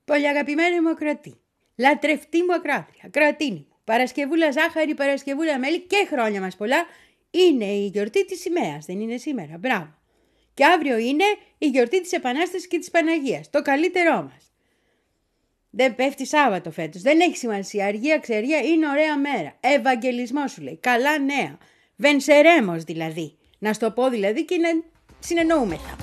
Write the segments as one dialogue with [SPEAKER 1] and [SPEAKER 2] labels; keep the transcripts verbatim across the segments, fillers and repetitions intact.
[SPEAKER 1] Πολύ αγαπημένη μου ακροατή, λατρευτή μου ακροάτρια, ακροατίνη μου, Παρασκευούλα ζάχαρη, Παρασκευούλα μέλι και χρόνια μας πολλά, είναι η γιορτή της σημαίας, δεν είναι σήμερα, μπράβο. Και αύριο είναι η γιορτή της Επανάστασης και της Παναγίας, το καλύτερό μας. Δεν πέφτει Σάββατο φέτος, δεν έχει σημασία, αργία ξερία, είναι ωραία μέρα. Ευαγγελισμό σου λέει, καλά νέα, βενσερέμος δηλαδή, να στο πω δηλαδή και να συνεννοούμεθα.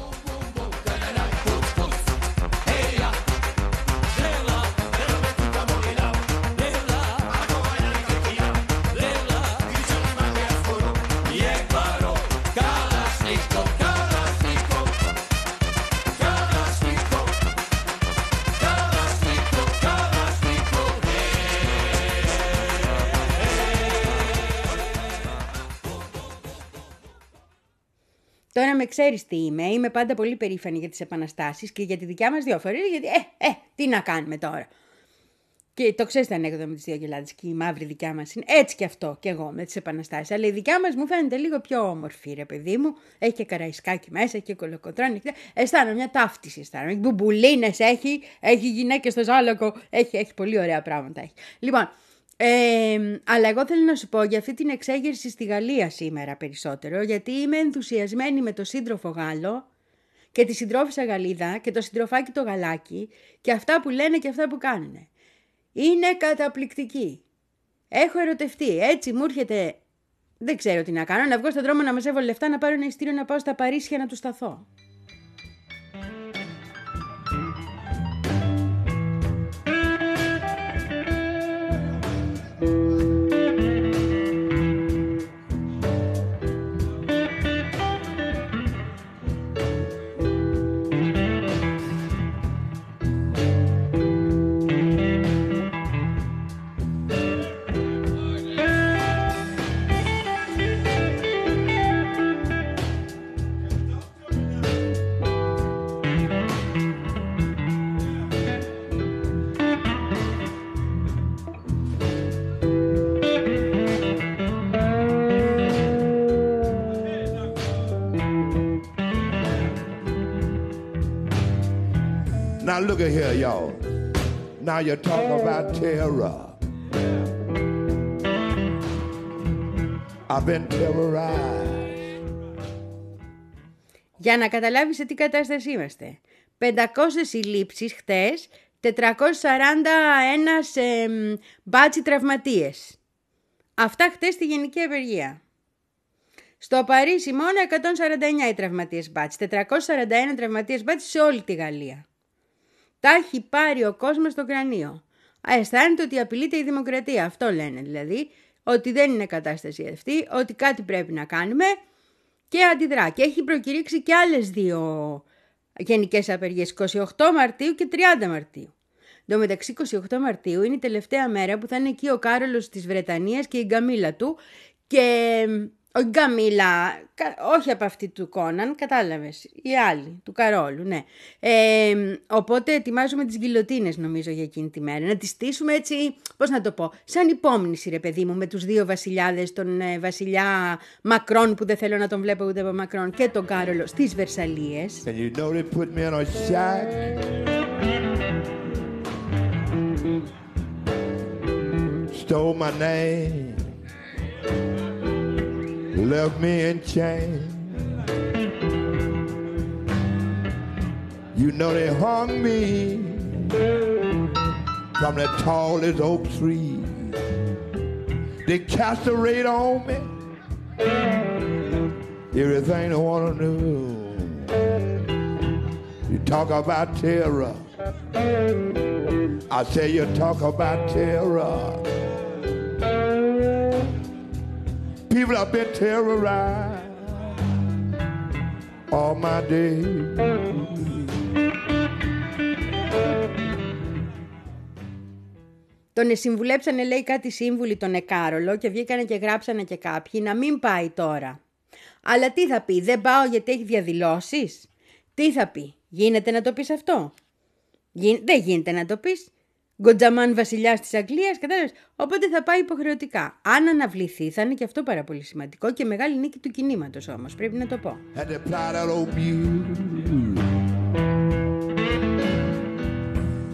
[SPEAKER 1] Τώρα με ξέρεις τι είμαι, είμαι πάντα πολύ περήφανη για τις επαναστάσεις και για τη δικιά μας δύο φορές, γιατί ε, ε, τι να κάνουμε τώρα. Και το ξέρεις το ανέκδοτο με τις δύο γελάδες και η μαύρη δικιά μας είναι έτσι και αυτό και εγώ με τις επαναστάσεις. Αλλά η δικιά μας μου φαίνεται λίγο πιο όμορφη ρε παιδί μου, έχει και καραϊσκάκι μέσα, έχει και κολοκοτρώνη, αισθάνομαι μια ταύτιση, αισθάνομαι, μπουμπουλίνες έχει, έχει γυναίκες στο ζάλακο, έχει, έχει πολύ ωραία πράγματα έχει. Λοιπόν, Ε, αλλά εγώ θέλω να σου πω για αυτή την εξέγερση στη Γαλλία σήμερα περισσότερο, γιατί είμαι ενθουσιασμένη με το σύντροφο Γάλλο και τη συντρόφισσα Γαλλίδα και το συντροφάκι το γαλάκι και αυτά που λένε και αυτά που κάνουν. Είναι καταπληκτική. Έχω ερωτευτεί, έτσι μου έρχεται, δεν ξέρω τι να κάνω, να βγω στον δρόμο να μαζεύω λεφτά, να πάρω ένα ειστήριο να πάω στα Παρίσια να του σταθώ.
[SPEAKER 2] Now look at here, y'all. Now you're talking about terror. I've been terrorized.
[SPEAKER 1] Για να καταλάβεις σε τι κατάσταση είμαστε. πεντακόσιες συλλήψεις χτες, τετρακόσιες σαράντα ένα ε, μπάτσι τραυματίες. Αυτά χτες στη Γενική Απεργία. Στο Παρίσι μόνο εκατόν σαράντα εννιά οι τραυματίες μπάτσι, τετρακόσιες σαράντα ένα τραυματίες μπάτσι σε όλη τη Γαλλία. Τα έχει πάρει ο κόσμος στο κρανίο. Αισθάνεται ότι απειλείται η δημοκρατία. Αυτό λένε δηλαδή. Ότι δεν είναι κατάσταση αυτή. Ότι κάτι πρέπει να κάνουμε. Και αντιδρά. Και έχει προκηρύξει και άλλες δύο γενικές απεργίες. είκοσι οκτώ Μαρτίου και τριάντα Μαρτίου. Εν τω μεταξύ είκοσι οκτώ Μαρτίου είναι η τελευταία μέρα που θα είναι εκεί ο Κάρολος της Βρετανίας και η γκαμίλα του. Και... Ο Γκαμίλα, όχι από αυτή του Κόναν, κατάλαβες, η άλλη, του Καρόλου, ναι. Ε, οπότε ετοιμάζουμε τις γκιλοτίνες νομίζω για εκείνη τη μέρα. Να τις στήσουμε έτσι, πώς να το πω, σαν υπόμνηση ρε παιδί μου με τους δύο βασιλιάδες, τον ε, βασιλιά Μακρόν που δεν θέλω να τον βλέπω ούτε από Μακρόν και τον Κάρολο στις Βερσαλίες.
[SPEAKER 2] And you know they put me on a shack. Stole my name. Left me in chains. You know they hung me from the tallest oak tree. They cast a raid on me. Everything they want to do. You talk about terror. I say you talk about terror. People have been terrorized all my days.
[SPEAKER 1] Τον συμβουλέψανε λέει κάτι σύμβουλοι τον Εκάρολο και βγήκανε και γράψανε και κάποιοι να μην πάει τώρα. Αλλά τι θα πει, δεν πάω γιατί έχει διαδηλώσεις. Τι θα πει, γίνεται να το πεις αυτό. Γι... Δεν γίνεται να το πεις. Γκοντζαμάν βασιλιάς της Αγγλίας, κατάλαβες. Οπότε θα πάει υποχρεωτικά. Αν αναβληθεί θα είναι και αυτό πάρα πολύ σημαντικό και μεγάλη νίκη του κινήματος όμως, πρέπει να το πω.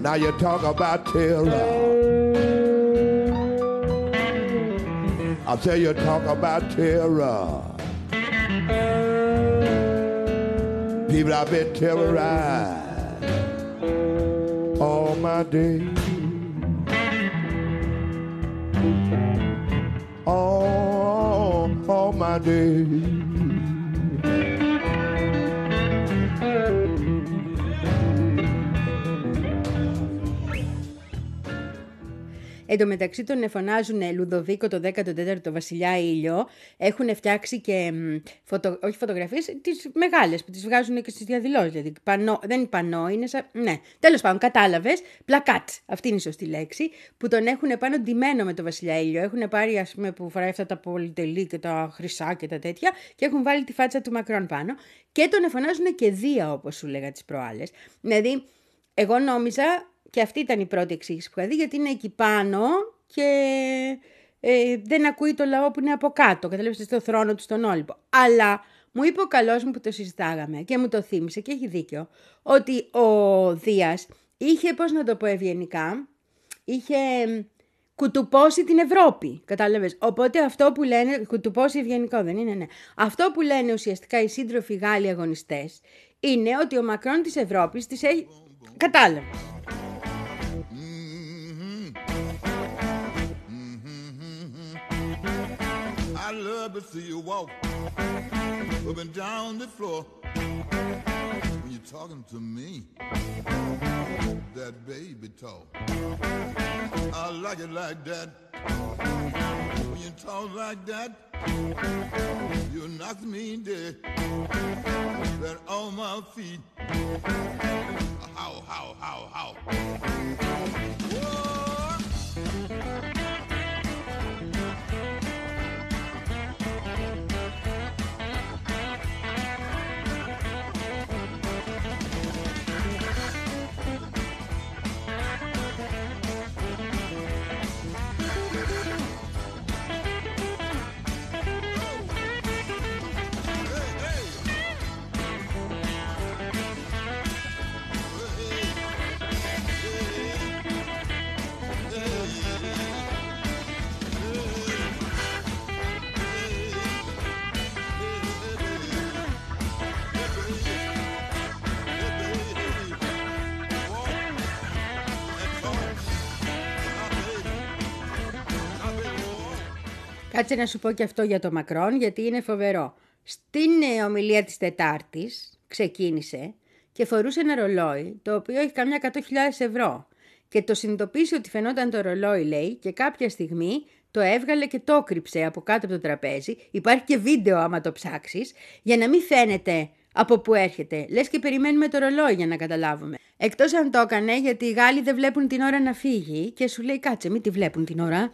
[SPEAKER 2] Now you talk about terror. I say you talk about terror. People have been terrorized all my days. All, all my days.
[SPEAKER 1] Εν τω μεταξύ τον φωνάζουν Λουδοβίκο το δέκατο τέταρτο βασιλιά Ήλιο. Έχουν φτιάξει και φωτο, όχι φωτογραφίες, τις μεγάλες που τις βγάζουν και στις διαδηλώσεις. Δηλαδή, πανό, δεν είναι πανό, είναι σαν. Ναι, τέλος πάντων, κατάλαβες. Πλακάτ, αυτή είναι η σωστή λέξη. Που τον έχουν πάνω ντυμένο με το βασιλιά Ήλιο. Έχουν πάρει, ας πούμε, που φοράει αυτά τα πολυτελή και τα χρυσά και τα τέτοια. Και έχουν βάλει τη φάτσα του Μακρόν πάνω. Και τον φωνάζουν και Δία, όπως σου λέγα τις προάλλες. Δηλαδή, εγώ νόμιζα. Και αυτή ήταν η πρώτη εξήγηση που είχα δει, γιατί είναι εκεί πάνω και ε, δεν ακούει το λαό που είναι από κάτω. Καταλάβετε, στο θρόνο του στον Όλυμπο. Αλλά μου είπε ο καλός μου που το συζητάγαμε και μου το θύμισε και έχει δίκιο, ότι ο Δίας είχε, πώς να το πω ευγενικά, είχε κουτουπώσει την Ευρώπη. Κατάλαβες. Οπότε αυτό που λένε, κουτουπώσει ευγενικό δεν είναι, ναι. Αυτό που λένε ουσιαστικά οι σύντροφοι Γάλλοι αγωνιστές είναι ότι ο Μακρόν της Ευρώπης της έχει. Κατάλαβες.
[SPEAKER 2] I love to see you walk up and down the floor when you're talking to me, that baby talk. I like it like that. When you talk like that, you knock me dead. Right on my feet. How, how, how, how. Whoa.
[SPEAKER 1] Κάτσε να σου πω και αυτό για το Μακρόν, γιατί είναι φοβερό. Στην ομιλία της Τετάρτης ξεκίνησε και φορούσε ένα ρολόι, το οποίο έχει καμιά εκατό χιλιάδες ευρώ. Και το συνειδητοποίησε ότι φαινόταν το ρολόι, λέει, και κάποια στιγμή το έβγαλε και το κρύψε από κάτω από το τραπέζι. Υπάρχει και βίντεο άμα το ψάξεις, για να μην φαίνεται από πού έρχεται. Λες και περιμένουμε το ρολόι για να καταλάβουμε. Εκτός αν το έκανε, γιατί οι Γάλλοι δεν βλέπουν την ώρα να φύγει και σου λέει κάτσε, μην τη βλέπουν την ώρα.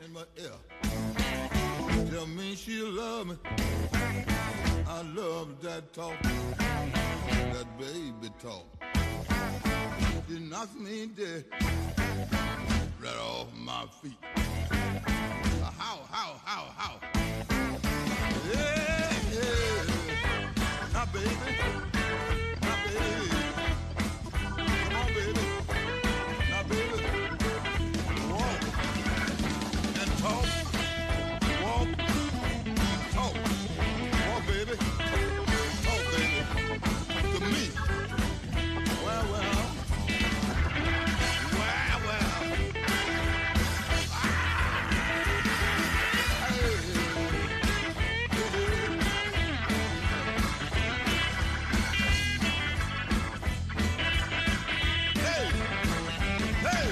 [SPEAKER 2] She love me. I love that talk, that baby talk. She knocks me dead, right off my feet. How, how, how, how? Yeah, yeah. Now, baby, now, baby. Come on, baby. Now, baby. Walk and talk. Walk. Talk, walk, baby. Talk, baby. To me. Well, well. Well, well. Ah. Hey. Hey. Hey.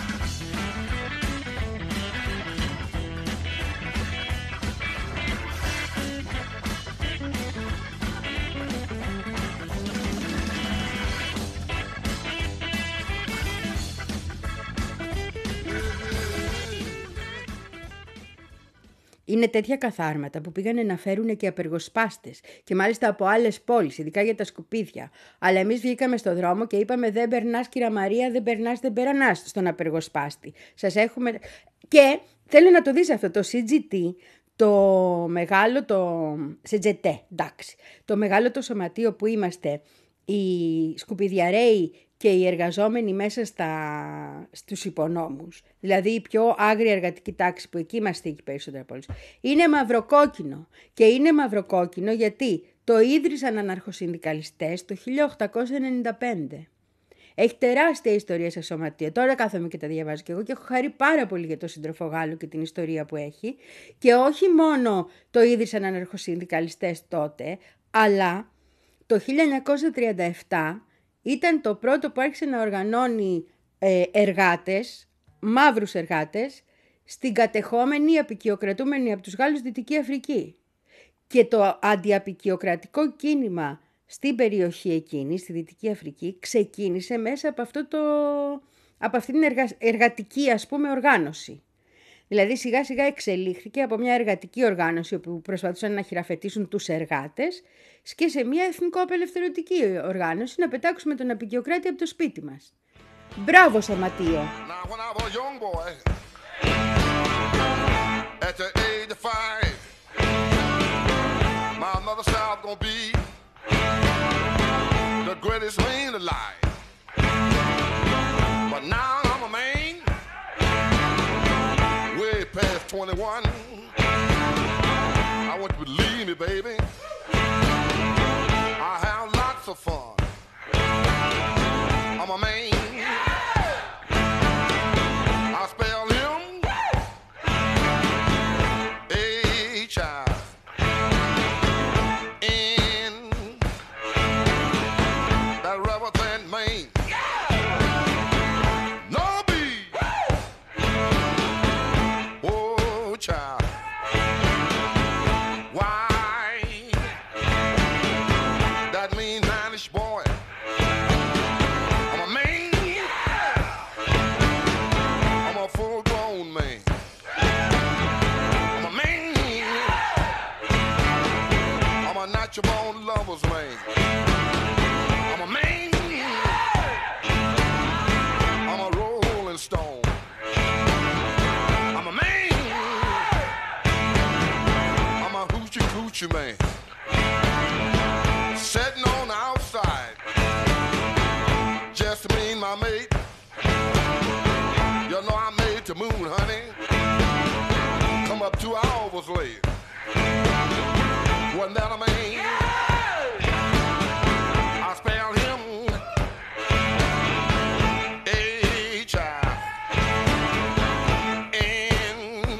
[SPEAKER 1] Είναι τέτοια καθάρματα που πήγανε να φέρουν και απεργοσπάστες και μάλιστα από άλλες πόλεις, ειδικά για τα σκουπίδια. Αλλά εμείς βγήκαμε στο δρόμο και είπαμε δεν περνάς κυρα Μαρία, δεν περνάς, δεν περνάς στον απεργοσπάστη. Σας έχουμε. Και θέλω να το δεις αυτό το σι τζι τι, το μεγάλο το. σι τζι τι, εντάξει. Το μεγάλο το σωματείο που είμαστε οι σκουπιδιαρέοι και οι εργαζόμενοι μέσα στα, στους υπονόμους, δηλαδή η πιο άγρια εργατική τάξη που εκεί μας θίγει περισσότερα από όλους, είναι μαυροκόκκινο. Και είναι μαυροκόκκινο γιατί το ίδρυσαν αναρχοσυνδικαλιστές το χίλια οκτακόσια ενενήντα πέντε. Έχει τεράστια ιστορία σε σωματεία. Τώρα κάθομαι και τα διαβάζω και εγώ και έχω χαρεί πάρα πολύ για το σύντροφο Γάλλο και την ιστορία που έχει. Και όχι μόνο το ίδρυσαν αναρχοσυνδικαλιστές τότε, αλλά το χίλια εννιακόσια τριάντα επτά ήταν το πρώτο που άρχισε να οργανώνει ε, εργάτες, μαύρους εργάτες, στην κατεχόμενη απικιοκρατούμενη από τους Γάλλους Δυτική Αφρική. Και το αντιαπικιοκρατικό κίνημα στην περιοχή εκείνη, στη Δυτική Αφρική, ξεκίνησε μέσα από, αυτό το, από αυτή την εργα, εργατική, ας πούμε, οργάνωση. Δηλαδή σιγά σιγά εξελίχθηκε από μια εργατική οργάνωση που προσπαθούσαν να χειραφετήσουν τους εργάτες και σε μια εθνικό-απελευθερωτική οργάνωση να πετάξουμε τον απικιοκράτη από το σπίτι μας. Μπράβο σωματείο!
[SPEAKER 2] The greatest man alive. But now I'm a man, way past twenty-one. I want you to believe me, baby. I have lots of fun. I'm a man. I spell him H I. Man, sitting on the outside, just me and my mate. You know I made the moon, honey. Come up two hours late. Wasn't that a man? I spelled him H I N.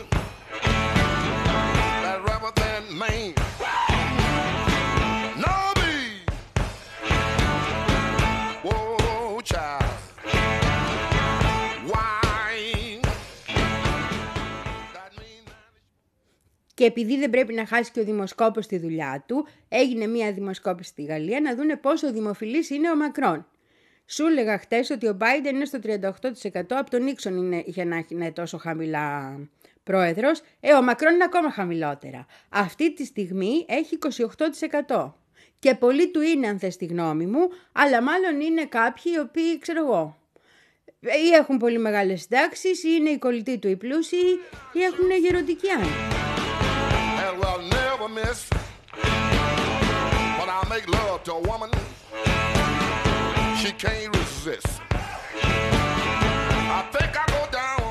[SPEAKER 2] That rubber than man.
[SPEAKER 1] Και επειδή δεν πρέπει να χάσει και ο δημοσκόπος τη δουλειά του, έγινε μια δημοσκόπηση στη Γαλλία να δούνε πόσο δημοφιλής είναι ο Μακρόν. Σου έλεγα χτες ότι ο Biden είναι στο τριάντα οκτώ τοις εκατό, από τον Νίξον είναι για να είναι τόσο χαμηλά πρόεδρος. Ε, ο Μακρόν είναι ακόμα χαμηλότερα. Αυτή τη στιγμή έχει είκοσι οκτώ τοις εκατό. Και πολλοί του είναι, αν θες τη γνώμη μου, αλλά μάλλον είναι κάποιοι οι οποίοι, ξέρω εγώ, ή έχουν πολύ μεγάλες συντάξεις, ή είναι οι κολλητοί του οι πλούσιοι, ή έχουν γεροντική άνοια.
[SPEAKER 2] And we'll never miss when I make love to a woman she can't resist. I think I go down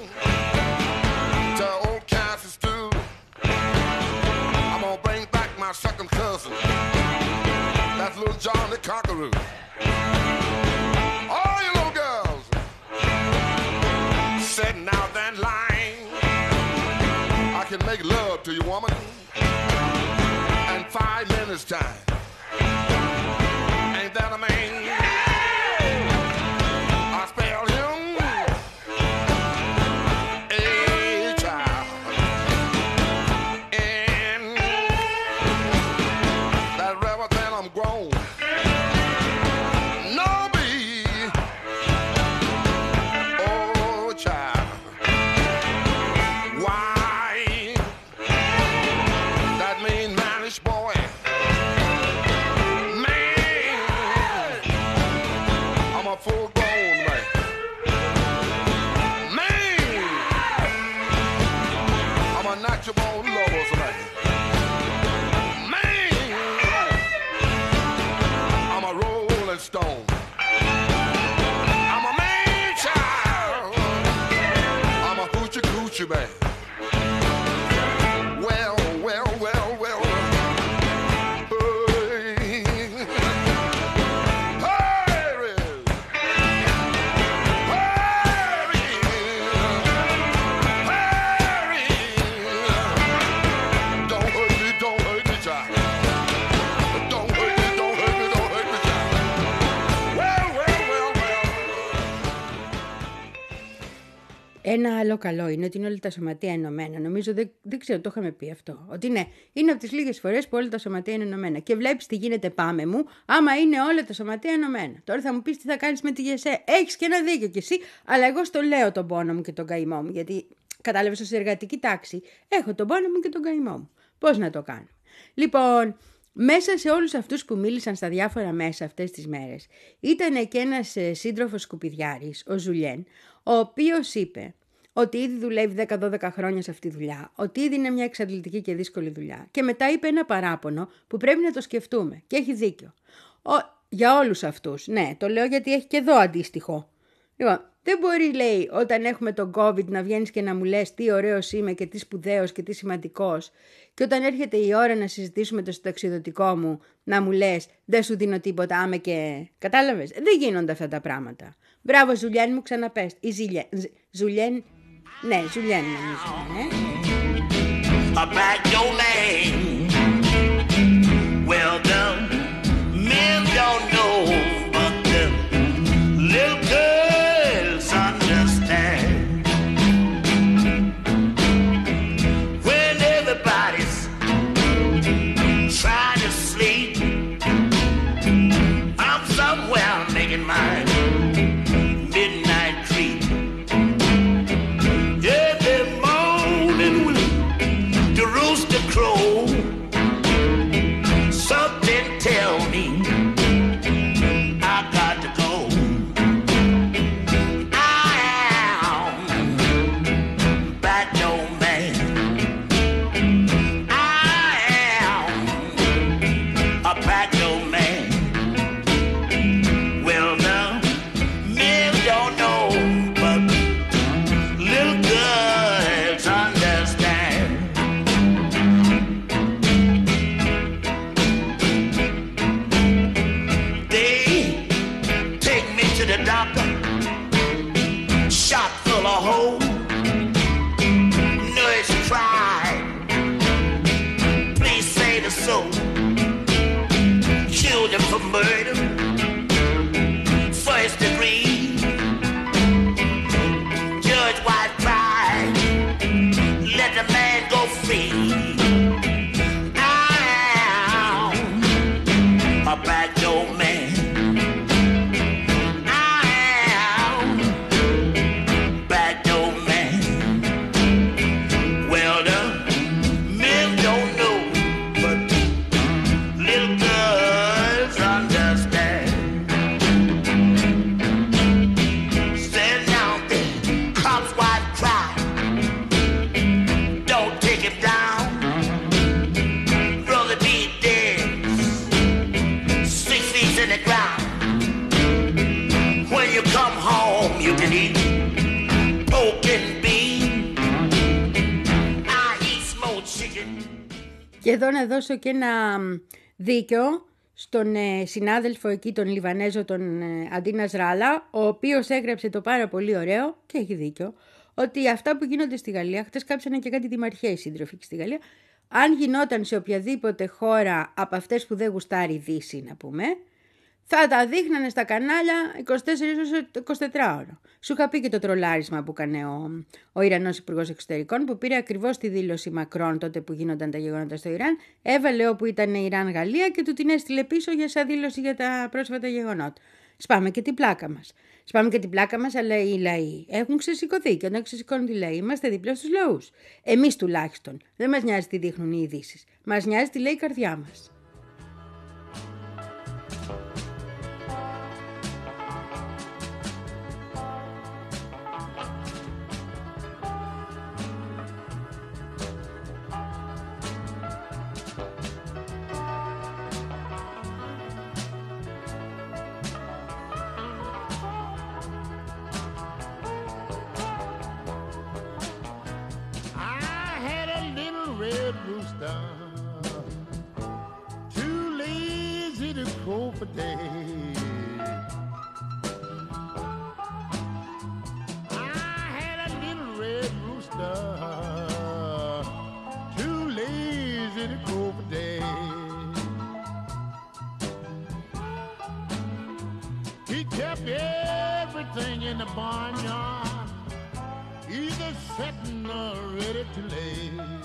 [SPEAKER 2] to old Kansas too. I'm gonna bring back my second cousin, that's little John the Conqueror. All you little girls sitting out that line, I can make love to you, woman, in five minutes time. Ain't that a man? I spell him H I N. That rebel then I'm grown. No B. Oh child. Why? That mean manish boy. Full grown man. Man, I'm a natural born lover's man. Man, I'm a rolling stone. too bad. Well, well, well, well.
[SPEAKER 1] Ένα άλλο καλό είναι ότι είναι όλα τα σωματεία ενωμένα. Νομίζω, δεν, δεν ξέρω, το είχαμε πει αυτό. Ότι ναι, είναι από τις λίγες φορές που όλα τα σωματεία είναι ενωμένα. Και βλέπεις τι γίνεται, πάμε μου, άμα είναι όλα τα σωματεία ενωμένα. Τώρα θα μου πεις τι θα κάνεις με τη ΓΕΣΕ. Έχεις και ένα δίκιο κι εσύ, αλλά εγώ στο λέω τον πόνο μου και τον καημό μου. Γιατί κατάλαβες, ως εργατική τάξη έχω τον πόνο μου και τον καημό μου. Πώς να το κάνω. Λοιπόν, μέσα σε όλους αυτούς που μίλησαν στα διάφορα μέσα αυτές τις μέρες, ήταν και ένας σύντροφος σκουπιδιάρης, ο Ζουλιέν, ο οποίος είπε ότι ήδη δουλεύει δέκα δώδεκα χρόνια σε αυτή τη δουλειά, ότι ήδη είναι μια εξαντλητική και δύσκολη δουλειά. Και μετά είπε ένα παράπονο που πρέπει να το σκεφτούμε. Και έχει δίκιο. Ο, για όλους αυτούς. Ναι, το λέω γιατί έχει και εδώ αντίστοιχο. Λοιπόν, δεν μπορεί, λέει, όταν έχουμε τον COVID να βγαίνεις και να μου λες τι ωραίος είμαι και τι σπουδαίος και τι σημαντικός. Και όταν έρχεται η ώρα να συζητήσουμε το συνταξιοδοτικό μου, να μου λες δεν σου δίνω τίποτα, άμε και... Κατάλαβες, δεν γίνονται αυτά τα πράγματα. Μπράβο, Ζουλιέν μου, ξαναπες. Ή Ζιλιέν. Ζουλιέν. Ναι, Ζουλιέν νομίζω, ναι.
[SPEAKER 3] About your man. Well, the men don't know, but the little girls understand. When everybody's trying to sleep, I'm somewhere making mine.
[SPEAKER 1] Και εδώ να δώσω και ένα δίκιο στον ε, συνάδελφο εκεί, τον Λιβανέζο, τον ε, Αντίνα Ράλα, ο οποίος έγραψε το πάρα πολύ ωραίο, και έχει δίκιο, ότι αυτά που γίνονται στη Γαλλία, χτες κάψανε και κάτι δημαρχία οι σύντροφοι στη Γαλλία, αν γινόταν σε οποιαδήποτε χώρα από αυτές που δεν γουστάρει η Δύση, να πούμε, θα τα δείχνανε στα κανάλια είκοσι τέσσερις ώρες εικοσιτετράωρο. Σου είχα πει και το τρολάρισμα που έκανε ο, ο Ιρανός Υπουργός Εξωτερικών, που πήρε ακριβώς τη δήλωση Μακρόν τότε που γίνονταν τα γεγονότα στο Ιράν, έβαλε όπου ήταν Ιράν-Γαλλία και του την έστειλε πίσω για σαν δήλωση για τα πρόσφατα γεγονότα. Σπάμε και την πλάκα μας. Σπάμε και την πλάκα μας, αλλά οι λαοί έχουν ξεσηκωθεί. Και όταν ξεσηκώνουν οι λαοί, είμαστε δίπλα στους λαούς. Εμείς τουλάχιστον. Δεν μας νοιάζει τι δείχνουν οι ειδήσεις. Μας νοιάζει τι λέει η καρδιά μας.
[SPEAKER 2] rooster, too lazy to crow for days. I had a little red rooster, too lazy to crow for days. He kept everything in the barnyard, either setting or ready to lay.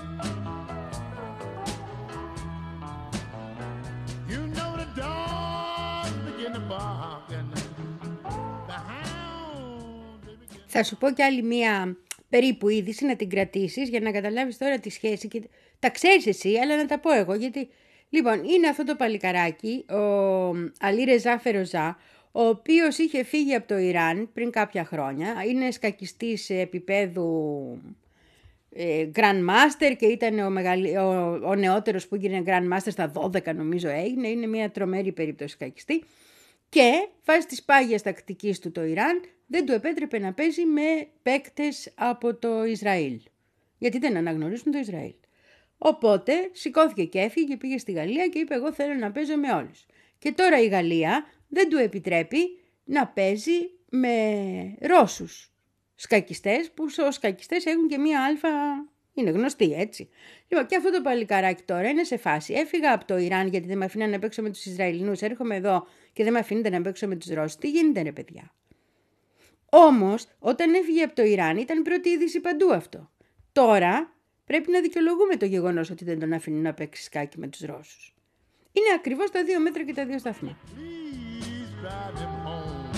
[SPEAKER 2] You know the dogs begin to bark and the hounds they begin...
[SPEAKER 1] Θα σου πω κι άλλη μία περίπου είδηση να την κρατήσεις για να καταλάβεις τώρα τη σχέση και τα ξέρεις εσύ, αλλά να τα πω εγώ γιατί... Λοιπόν, είναι αυτό το παλικαράκι, ο Αλί Ρεζά Φεροζά, ο οποίος είχε φύγει από το Ιράν πριν κάποια χρόνια, είναι σκακιστής επίπεδου ε, Grandmaster και ήταν ο, μεγαλ... ο, ο νεότερος που έγινε Grandmaster στα δώδεκα νομίζω έγινε, είναι μια τρομερή περίπτωση σκακιστή και βάσει της πάγιας τακτικής του το Ιράν δεν του επέτρεπε να παίζει με παίκτες από το Ισραήλ, γιατί δεν αναγνωρίζουν το Ισραήλ. Οπότε σηκώθηκε και έφυγε και πήγε στη Γαλλία και είπε εγώ θέλω να παίζω με όλους. Και τώρα η Γαλλία δεν του επιτρέπει να παίζει με Ρώσους σκακιστές, που ως σκακιστές έχουν και μία αλφα, είναι γνωστοί έτσι. Λοιπόν, και αυτό το παλικαράκι τώρα είναι σε φάση. Έφυγα από το Ιράν γιατί δεν με αφήναν να παίξω με τους Ισραηλινούς, έρχομαι εδώ και δεν με αφήνετε να παίξω με τους Ρώσους. Τι γίνεται ρε παιδιά? Όμως, όταν έφυγε από το Ιράν ήταν πρώτη είδηση παντού αυτό. Τώρα πρέπει να δικαιολογούμε το γεγονός ότι δεν τον αφήνουν να παίξει σκάκι με τους Ρώσους. Είναι ακριβώς τα δύο μέτρα και τα δύο σταθμά.
[SPEAKER 2] Drive him home.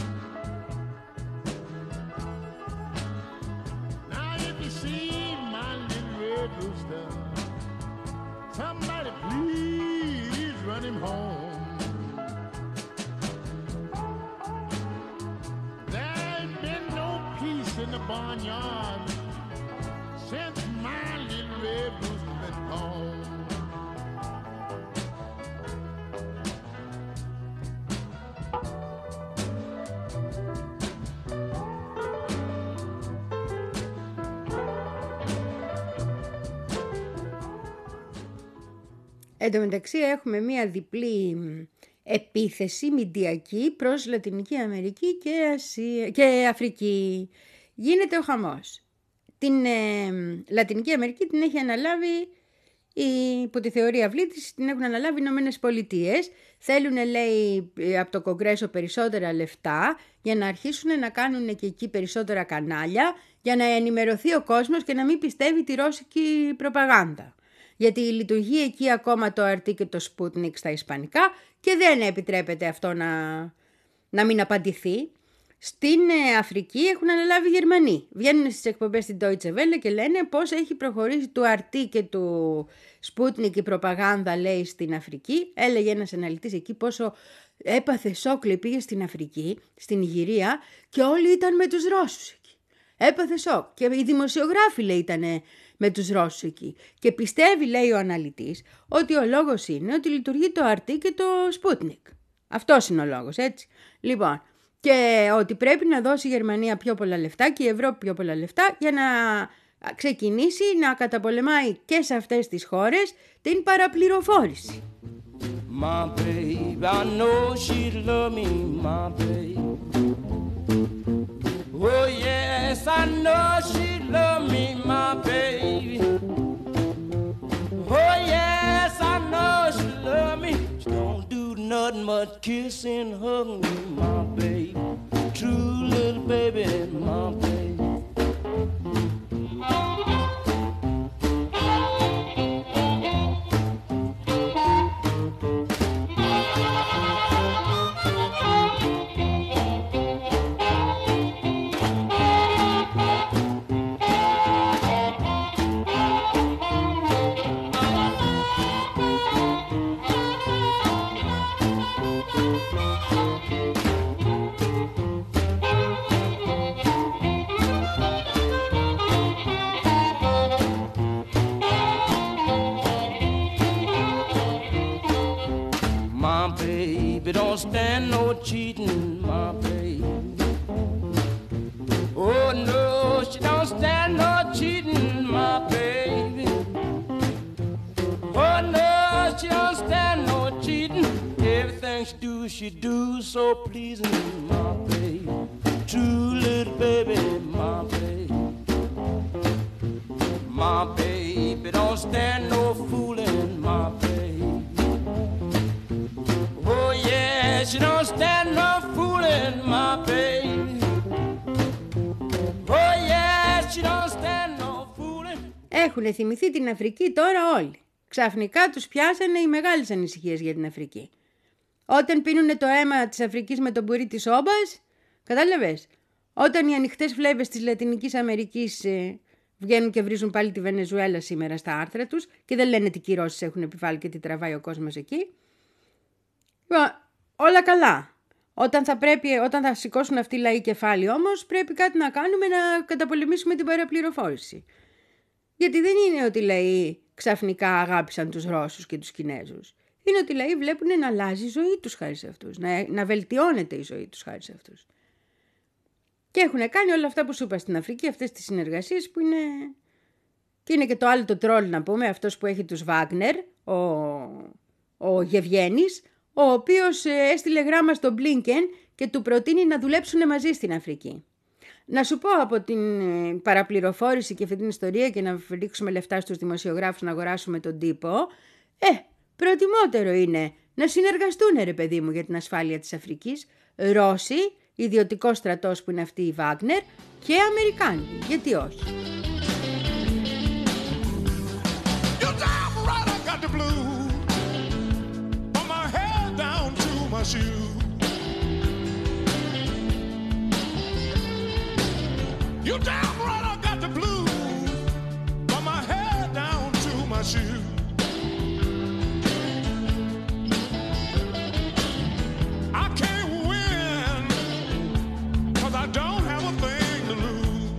[SPEAKER 2] Now if you see my little red rooster, somebody please run him home. There ain't been no peace in the barnyard since my little red rooster been home.
[SPEAKER 1] Εν τω μεταξύ έχουμε μία διπλή επίθεση μηντιακή προς Λατινική Αμερική και, Ασία, και Αφρική. Γίνεται ο χαμός. Την ε, Λατινική Αμερική την έχει αναλάβει, η, υπό τη θεωρία αυλήτης, την έχουν αναλάβει οι Ηνωμένες Πολιτείες. Θέλουν, λέει, από το Κογκρέσο περισσότερα λεφτά για να αρχίσουν να κάνουν και εκεί περισσότερα κανάλια για να ενημερωθεί ο κόσμος και να μην πιστεύει τη ρώσικη προπαγάνδα. Γιατί λειτουργεί εκεί ακόμα το αρ τι και το Sputnik στα ισπανικά και δεν επιτρέπεται αυτό να, να μην απαντηθεί. Στην Αφρική έχουν αναλάβει οι Γερμανοί. Βγαίνουν στις εκπομπές στην Deutsche Welle και λένε πώς έχει προχωρήσει του αρ τι και του Sputnik η προπαγάνδα, λέει, στην Αφρική. Έλεγε ένας αναλυτής εκεί πόσο έπαθε σοκ, λέει, πήγε στην Αφρική, στην Ιγυρία και όλοι ήταν με τους Ρώσους εκεί. Έπαθε σοκ και οι δημοσιογράφοι, λέει, ήταν με τους Ρώσους εκεί. Και πιστεύει, λέει ο αναλυτής, ότι ο λόγος είναι ότι λειτουργεί το αρ τι και το Sputnik. Αυτός είναι ο λόγος, έτσι. Λοιπόν, και ότι πρέπει να δώσει η Γερμανία πιο πολλά λεφτά και η Ευρώπη πιο πολλά λεφτά για να ξεκινήσει να καταπολεμάει και σε αυτές τις χώρες την παραπληροφόρηση.
[SPEAKER 3] My babe, I know she love me, my babe. Oh yes, I know she love me, my baby. Oh yes, I know she love me. She don't do nothing but kiss and hug me, my baby. True little baby, my baby. Don't stand no cheating, my baby. Oh no, she don't stand no cheating, my baby. she do so pleasing, my baby. True little baby, my baby. My baby don't stand no fooling, my baby. Oh yeah, she don't stand no fooling, my baby. Oh yeah, she don't stand no fooling.
[SPEAKER 1] Έχουν θυμηθεί την Αφρική τώρα όλοι. Ξαφνικά τους πιάσανε οι μεγάλες ανησυχίες για την Αφρική. Όταν πίνουνε το αίμα της Αφρικής με τον μπουρί της όμπας, κατάλαβες, όταν οι ανοιχτές φλέβες της Λατινικής Αμερικής ε, βγαίνουν και βρίζουν πάλι τη Βενεζουέλα σήμερα στα άρθρα τους και δεν λένε τι κυρώσεις έχουν επιβάλει και τι τραβάει ο κόσμος εκεί. Όλα καλά. Όταν θα, πρέπει, όταν θα σηκώσουν αυτοί οι λαοί κεφάλι όμως, πρέπει κάτι να κάνουμε να καταπολεμήσουμε την παραπληροφόρηση. Γιατί δεν είναι ότι οι λαοί ξαφνικά αγάπησαν τους Ρώσους και τους Κινέζους. Είναι ότι οι λαοί βλέπουν να αλλάζει η ζωή τους χάρη σε αυτούς, να, να βελτιώνεται η ζωή τους χάρη σε αυτούς. Και έχουν κάνει όλα αυτά που σου είπα στην Αφρική, αυτές τις συνεργασίες που είναι... Και είναι και το άλλο το τρόλ να πούμε, αυτός που έχει τους Βάγνερ, ο, ο Γευγένης, ο οποίος έστειλε γράμμα στον Μπλίνκεν και του προτείνει να δουλέψουν μαζί στην Αφρική. Να σου πω από την παραπληροφόρηση και αυτή την ιστορία και να ρίξουμε λεφτά στους δημοσιογράφους να αγοράσουμε τον τύπο, ε, προτιμότερο είναι να συνεργαστούν ρε παιδί μου για την ασφάλεια της Αφρικής, Ρώσοι, ιδιωτικός στρατός που είναι αυτή η Βάγνερ και Αμερικάνοι. Γιατί όχι.
[SPEAKER 2] You damn right I got the blues from my head down to my shoes. I can't win cause I don't have a thing to lose.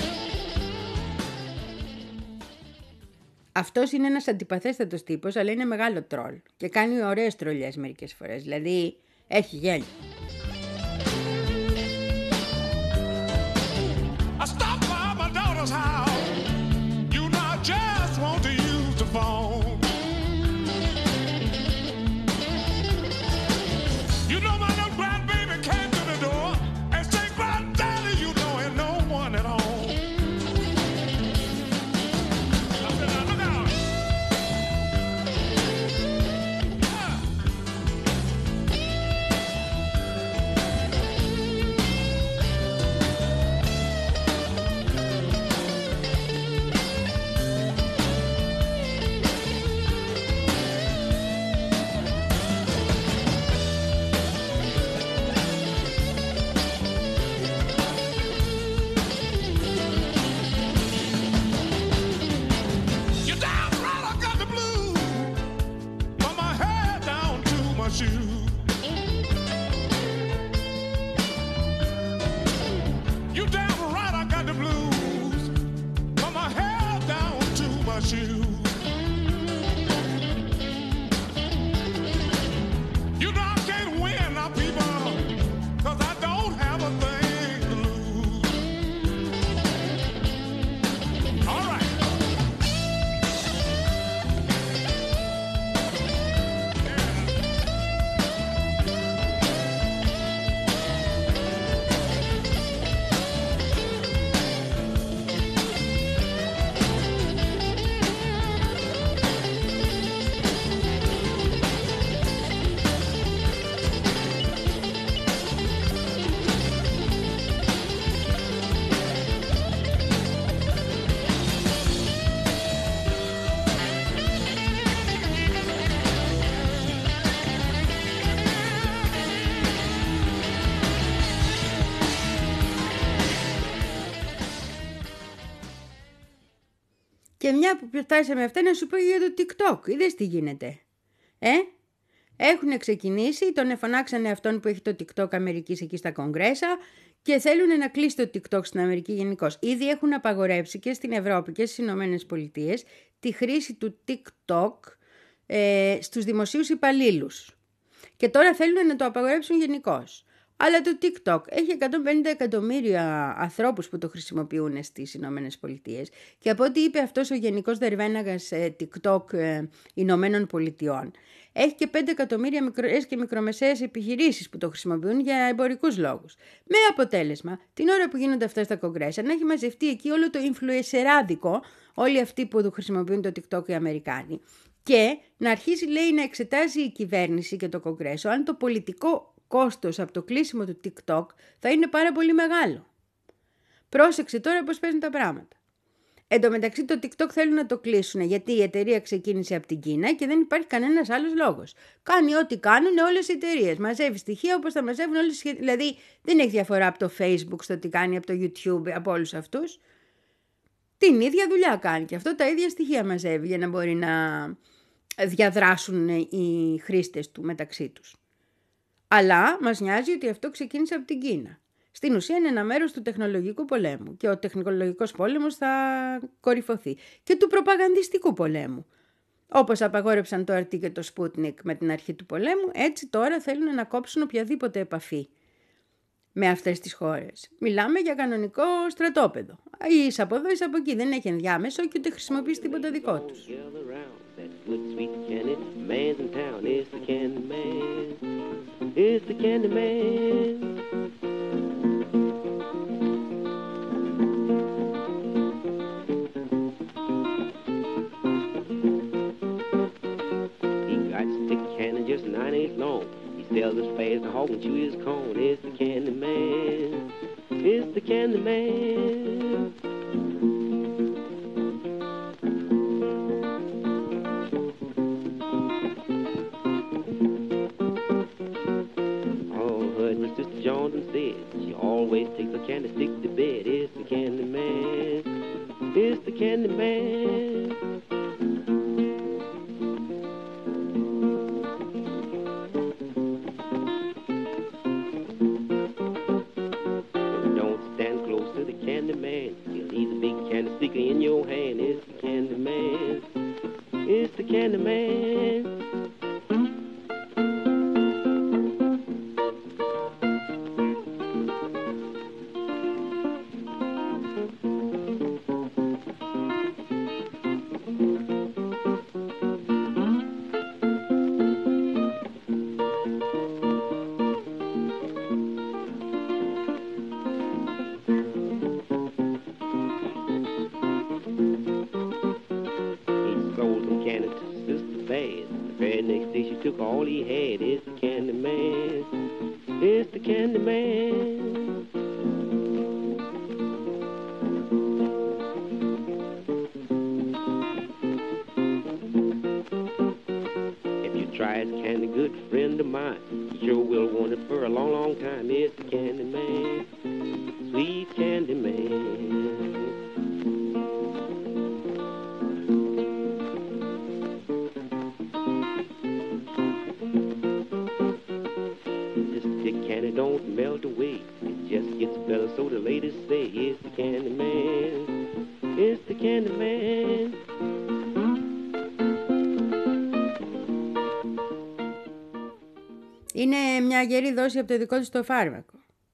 [SPEAKER 1] Αυτός είναι ένας αντιπαθέστατος τύπος, αλλά είναι μεγάλο τρόλ και κάνει ωραίες τρολιές μερικές φορές, δηλαδή έχει γέλιο.
[SPEAKER 2] I stopped by my daughter's house. You know I just want to use the phone. You know my little grandbaby came to the door and said, "Granddaddy, you know ain't no one at home." I said, "Now look out." Yeah.
[SPEAKER 1] Και μια που φτάσαμε αυτά να σου πω για το TikTok. Είδες τι γίνεται. Ε, έχουν ξεκινήσει, τον φωνάξανε αυτόν που έχει το TikTok Αμερικής εκεί στα Κογκρέσα και θέλουν να κλείσει το TikTok στην Αμερική γενικώς. Ήδη έχουν απαγορεύσει και στην Ευρώπη και στις Ηνωμένες Πολιτείες τη χρήση του TikTok ε, στους δημοσίους υπαλλήλους. Και τώρα θέλουν να το απαγορεύσουν γενικώς. Αλλά το TikTok έχει εκατόν πενήντα εκατομμύρια ανθρώπους που το χρησιμοποιούν στις Ηνωμένες Πολιτείες και από ό,τι είπε αυτός ο Γενικός Δερβέναγας ε, TikTok ε, Ηνωμένων Πολιτειών, έχει και πέντε εκατομμύρια μικρές και μικρομεσαίες επιχειρήσεις που το χρησιμοποιούν για εμπορικούς λόγους. Με αποτέλεσμα, την ώρα που γίνονται αυτά στα κογκρέσα, να έχει μαζευτεί εκεί όλο το influencerάδικο, όλοι αυτοί που χρησιμοποιούν το TikTok οι Αμερικάνοι, και να αρχίσει, λέει, να εξετάζει η κυβέρνηση και το κογκρέσο αν το πολιτικό κόστος από το κλείσιμο του TikTok θα είναι πάρα πολύ μεγάλο. Πρόσεξε τώρα πώς παίζουν τα πράγματα. Εν τω μεταξύ το TikTok θέλουν να το κλείσουν γιατί η εταιρεία ξεκίνησε από την Κίνα και δεν υπάρχει κανένας άλλος λόγος. Κάνει ό,τι κάνουν όλες οι εταιρείες. Μαζεύει στοιχεία όπως τα μαζεύουν όλες οι... Δηλαδή δεν έχει διαφορά από το Facebook στο τι κάνει, από το YouTube, από όλους αυτούς. Την ίδια δουλειά κάνει και αυτό τα ίδια στοιχεία μαζεύει για να μπορεί να διαδράσουν οι χρήστες του μεταξύ τους. Αλλά μας νοιάζει ότι αυτό ξεκίνησε από την Κίνα. Στην ουσία είναι ένα μέρος του τεχνολογικού πολέμου και ο τεχνολογικός πόλεμος θα κορυφωθεί. Και του προπαγανδιστικού πολέμου. Όπως απαγόρεψαν το αρ τι και το Sputnik με την αρχή του πολέμου, έτσι τώρα θέλουν να κόψουν οποιαδήποτε επαφή με αυτές τις χώρες. Μιλάμε για κανονικό στρατόπεδο. Είσαι από εδώ, είσαι από εκεί. Δεν έχει ενδιάμεσο και ούτε χρησιμοποιείς τίποτα δικό τους.
[SPEAKER 4] Sells as fast as a hog and chew his corn. It's the candy man. It's the candy man. Oh, heard my sister Johnson said she always takes a candy stick to bed. It's the candy man. It's the candy man. In your hand, it's the candy man. It's the candy man.
[SPEAKER 1] Είναι μια γερή δόση από το δικό τους το φάρμακο.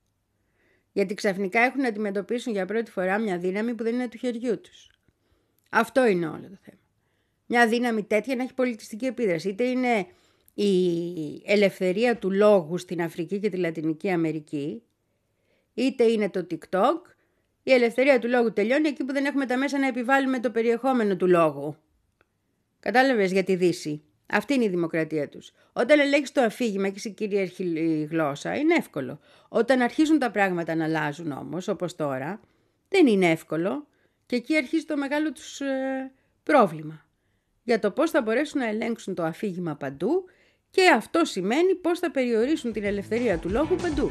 [SPEAKER 1] Γιατί ξαφνικά έχουν να αντιμετωπίσουν για πρώτη φορά μια δύναμη που δεν είναι του χεριού τους. Αυτό είναι όλο το θέμα. Μια δύναμη τέτοια να έχει πολιτιστική επίδραση. Είτε είναι η ελευθερία του λόγου στην Αφρική και τη Λατινική Αμερική, είτε είναι το TikTok. Η ελευθερία του λόγου τελειώνει εκεί που δεν έχουμε τα μέσα να επιβάλλουμε το περιεχόμενο του λόγου. Κατάλαβες, για τη Δύση. Αυτή είναι η δημοκρατία τους. Όταν ελέγχεις το αφήγημα και η κυρίαρχη γλώσσα, είναι εύκολο. Όταν αρχίζουν τα πράγματα να αλλάζουν όμως, όπως τώρα, δεν είναι εύκολο και εκεί αρχίζει το μεγάλο τους ε, πρόβλημα. Για το πώς θα μπορέσουν να ελέγξουν το αφήγημα παντού και αυτό σημαίνει πώς θα περιορίσουν την ελευθερία του λόγου παντού.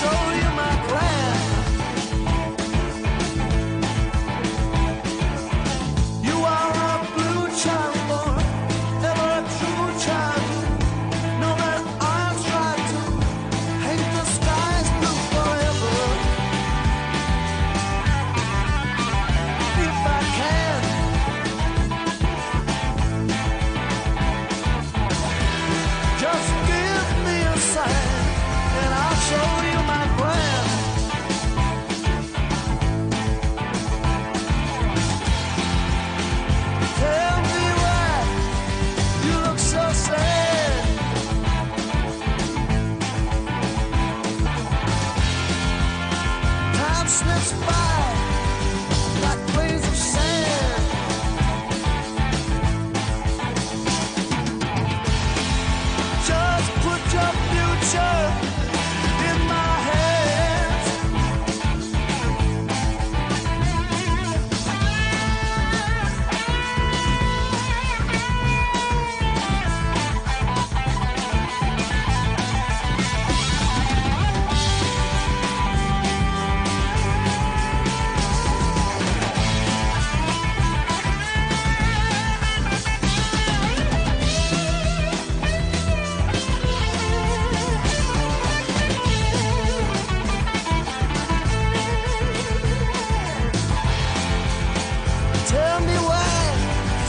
[SPEAKER 5] Show you my plan.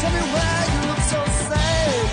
[SPEAKER 3] Tell me why you look so sad.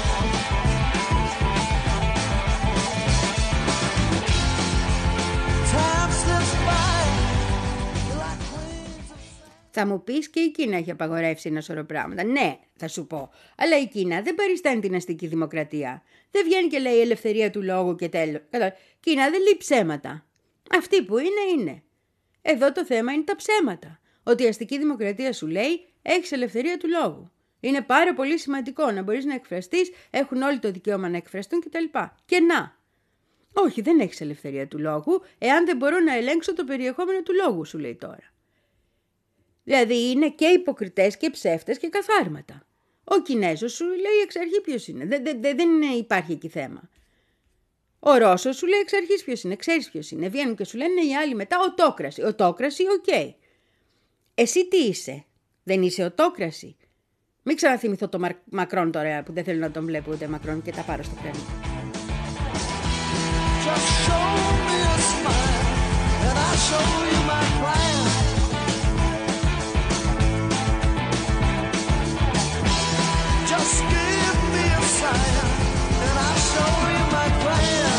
[SPEAKER 3] Time slips by. You're like queens of...
[SPEAKER 1] Θα μου πεις και η Κίνα έχει απαγορεύσει ένα σωρό πράγματα. Ναι, θα σου πω. Αλλά η Κίνα δεν παριστάνει την αστική δημοκρατία. Δεν βγαίνει και λέει ελευθερία του λόγου και τέλος. Κίνα δεν λέει ψέματα. Αυτή που είναι, είναι. Εδώ το θέμα είναι τα ψέματα. Ότι η αστική δημοκρατία σου λέει έχεις ελευθερία του λόγου. Είναι πάρα πολύ σημαντικό να μπορείς να εκφραστείς, έχουν όλοι το δικαίωμα να εκφραστούν κτλ. Και να. Όχι, δεν έχεις ελευθερία του λόγου, εάν δεν μπορώ να ελέγξω το περιεχόμενο του λόγου, σου λέει τώρα. Δηλαδή είναι και υποκριτές και ψεύτες και καθάρματα. Ο Κινέζος σου λέει εξ αρχή ποιος είναι. Δεν, δεν, δεν υπάρχει εκεί θέμα. Ο Ρώσος σου λέει εξ αρχής ποιος είναι. Ξέρεις ποιος είναι. Βγαίνουν και σου λένε οι άλλοι μετά οτόκραση. Οτόκραση, οκ. Okay. Εσύ τι είσαι. Δεν είσαι οτόκραση. Μην ξαναθυμηθώ το Μαρ... Μακρόν τώρα που δεν θέλω να τον βλέπω ούτε Μακρόν και τα πάρω στο φρένο.
[SPEAKER 3] Just show me a smile and I'll show you my plan. Just give me a sign and I'll show you my plan.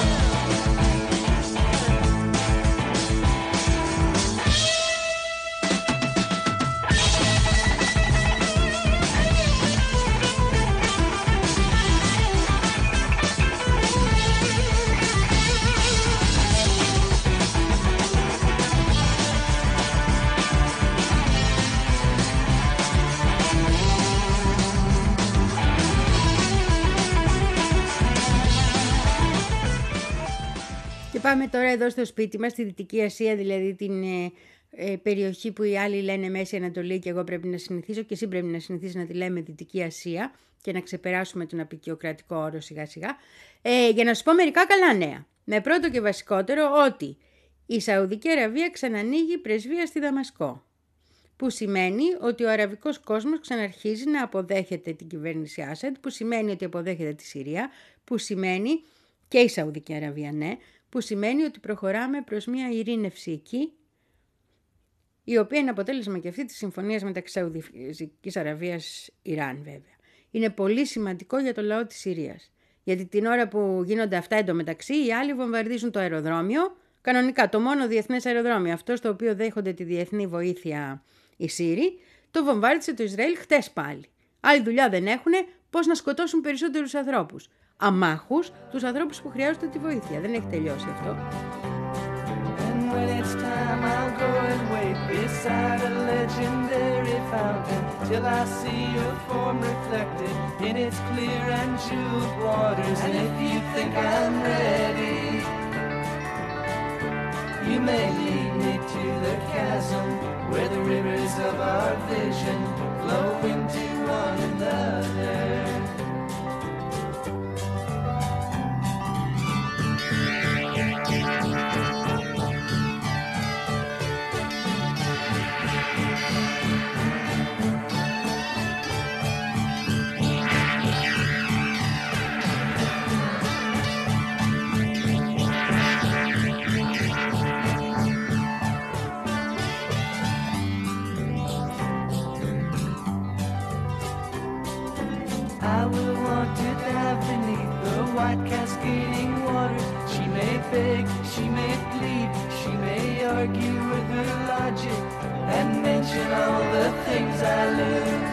[SPEAKER 1] Πάμε τώρα εδώ στο σπίτι μας, στη Δυτική Ασία, δηλαδή την ε, ε, περιοχή που οι άλλοι λένε Μέση Ανατολή και εγώ πρέπει να συνηθίσω και εσύ πρέπει να συνηθίσεις να τη λέμε Δυτική Ασία και να ξεπεράσουμε τον απεικιοκρατικό όρο σιγά σιγά, ε, για να σου πω μερικά καλά νέα. Με πρώτο και βασικότερο ότι η Σαουδική Αραβία ξανανοίγει πρεσβεία στη Δαμασκό, που σημαίνει ότι ο αραβικός κόσμος ξαναρχίζει να αποδέχεται την κυβέρνηση Άσαντ, που σημαίνει ότι αποδέχεται τη Συρία, που σημαίνει και η Σαουδική Αραβία, ναι, που σημαίνει ότι προχωράμε προς μια ειρήνευση εκεί, η οποία είναι αποτέλεσμα και αυτή της συμφωνίας μεταξύ Σαουδικής Αραβίας Ιράν βέβαια. Είναι πολύ σημαντικό για το λαό της Συρίας, γιατί την ώρα που γίνονται αυτά εντωμεταξύ οι άλλοι βομβαρδίζουν το αεροδρόμιο, κανονικά το μόνο διεθνές αεροδρόμιο, αυτό στο οποίο δέχονται τη διεθνή βοήθεια οι Σύριοι, το βομβάρδισε το Ισραήλ χτες πάλι. Άλλη δουλειά δεν έχουν, πώς να σκοτώσουν περισσότερους ανθρώπους. Αμάχους, τους ανθρώπους που χρειάζονται τη βοήθεια. Δεν έχει τελειώσει αυτό.
[SPEAKER 3] And when it's time I'll go and wait beside a legendary fountain till I see your form reflected in its clear and jeweled waters. And if you think I'm ready, you may lead me to the chasm where the rivers of our vision flow into one another. I will want to dive beneath the white cascading waters. She may beg, she may plead, she may argue with her logic and mention all the things I learned.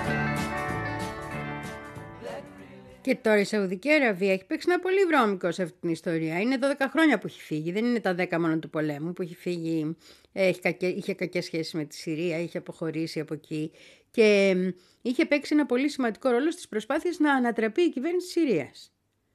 [SPEAKER 1] Και τώρα η Σαουδική Αραβία έχει παίξει ένα πολύ βρώμικο σε αυτή την ιστορία. Είναι δώδεκα χρόνια που έχει φύγει, δεν είναι τα δέκα μόνο του πολέμου που έχει φύγει, έχει κακέ, είχε κακές σχέσεις με τη Συρία, είχε αποχωρήσει από εκεί και είχε παίξει ένα πολύ σημαντικό ρόλο στις προσπάθειες να ανατραπεί η κυβέρνηση της Συρίας.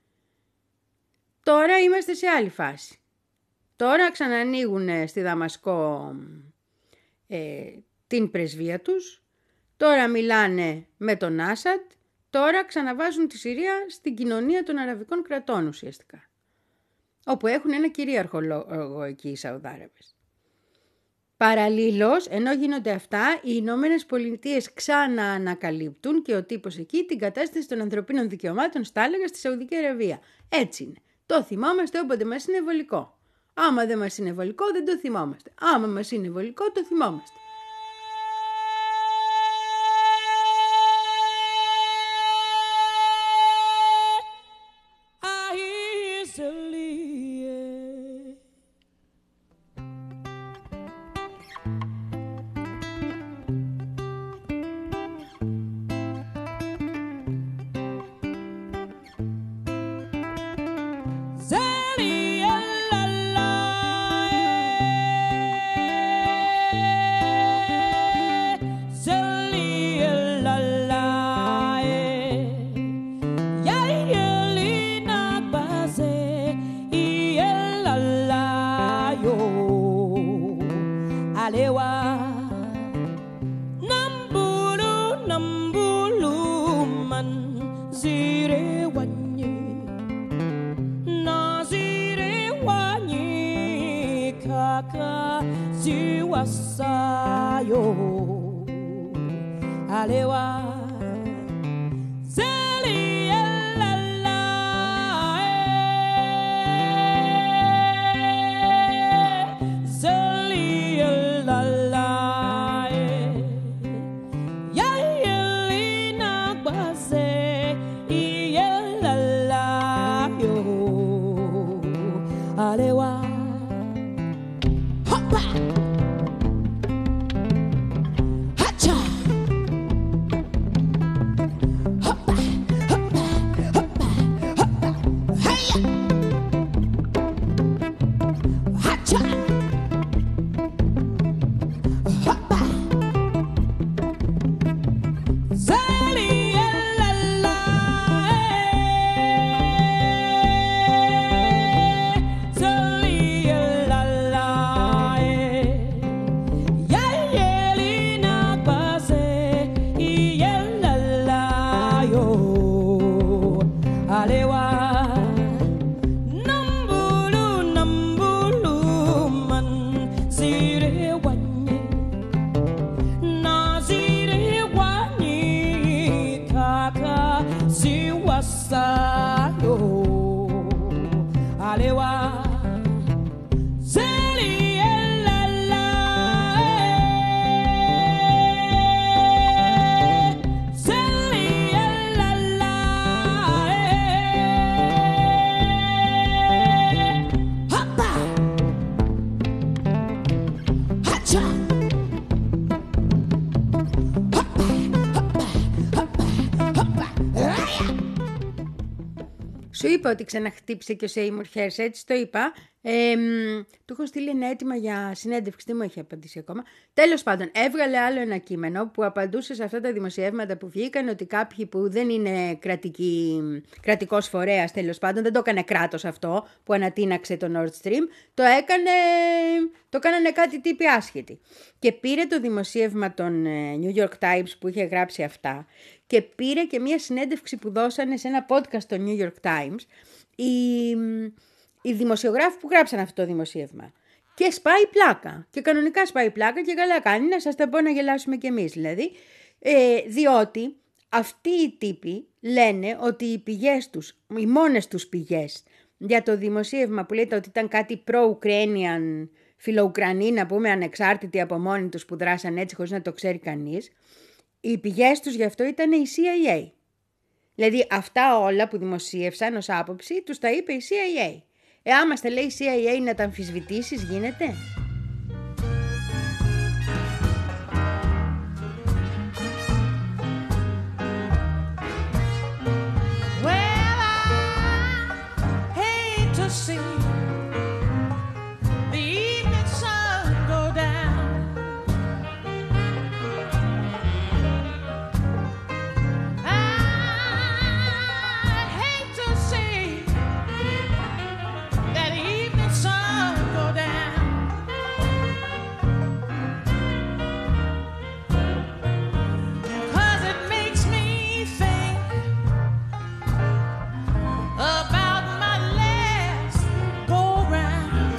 [SPEAKER 1] Τώρα είμαστε σε άλλη φάση. Τώρα ξανανοίγουν στη Δαμασκό ε, την πρεσβεία τους, τώρα μιλάνε με τον Άσαντ, τώρα ξαναβάζουν τη Συρία στην κοινωνία των αραβικών κρατών ουσιαστικά, όπου έχουν ένα κυρίαρχο λόγο εκεί οι Σαουδάραβες. Παραλλήλως, ενώ γίνονται αυτά, οι Ηνωμένες Πολιτείες ξαναανακαλύπτουν και ο τύπος εκεί την κατάσταση των ανθρωπίνων δικαιωμάτων στα άλεγα στη Σαουδική Αραβία. Έτσι είναι. Το θυμόμαστε όποτε μας είναι βολικό. Άμα δεν μας είναι βολικό δεν το θυμόμαστε. Άμα μας είναι βολικό το θυμόμαστε.
[SPEAKER 5] manzire wanye nazire wanye kaka ziwasayo alewa zeli elala zeli elala ya elina baze elala yo alewa hoppa hacha hoppa hoppa hoppa hoppa heya hacha hoppa zali elala zali elala ya elina base elala yo alewa nambulu nambulu man zire wanye nazire wanye kaka ziwasayo alewa zeli elala zeli elala hoppa hacha hoppa hoppa hoppa hoppa aya.
[SPEAKER 1] Σου είπα ότι ξαναχτύπησε και ο Σέιμουρ Χέρς, έτσι το είπα. Ε, μ, του έχω στείλει ένα αίτημα για συνέντευξη, δεν μου έχει απαντήσει ακόμα. Τέλος πάντων, έβγαλε άλλο ένα κείμενο που απαντούσε σε αυτά τα δημοσιεύματα που βγήκαν ότι κάποιοι που δεν είναι κρατική, κρατικός φορέας, τέλος πάντων, δεν το έκανε κράτος αυτό που ανατείναξε το Nord Stream, το έκανε, το κάνανε κάτι τύποι άσχετοι. Και πήρε το δημοσίευμα των ε, New York Times που είχε γράψει αυτά και πήρε και μια συνέντευξη που δώσανε σε ένα podcast στο New York Times οι, οι δημοσιογράφοι που γράψαν αυτό το δημοσίευμα. Και σπάει πλάκα. Και κανονικά σπάει πλάκα και καλά κάνει, να σας τα πω να γελάσουμε κι εμείς δηλαδή. Ε, διότι αυτοί οι τύποι λένε ότι οι πηγές τους, οι μόνες τους πηγές για το δημοσίευμα που λέτε ότι ήταν κάτι pro-Ukrainian, φιλοουκρανοί να πούμε, ανεξάρτητοι από μόνοι τους που δράσαν έτσι χωρίς να το ξέρει κανείς, οι πηγές τους γι' αυτό ήταν η σι άι έι. Δηλαδή αυτά όλα που δημοσίευσαν ως άποψη τους τα είπε η σι άι έι. Ε, άμα στα λέει η σι άι έι να τα αμφισβητήσεις γίνεται.
[SPEAKER 5] Well, I hate to see the evening sun go down. I hate to see that evening sun go down. 'Cause it makes me think about my last go round.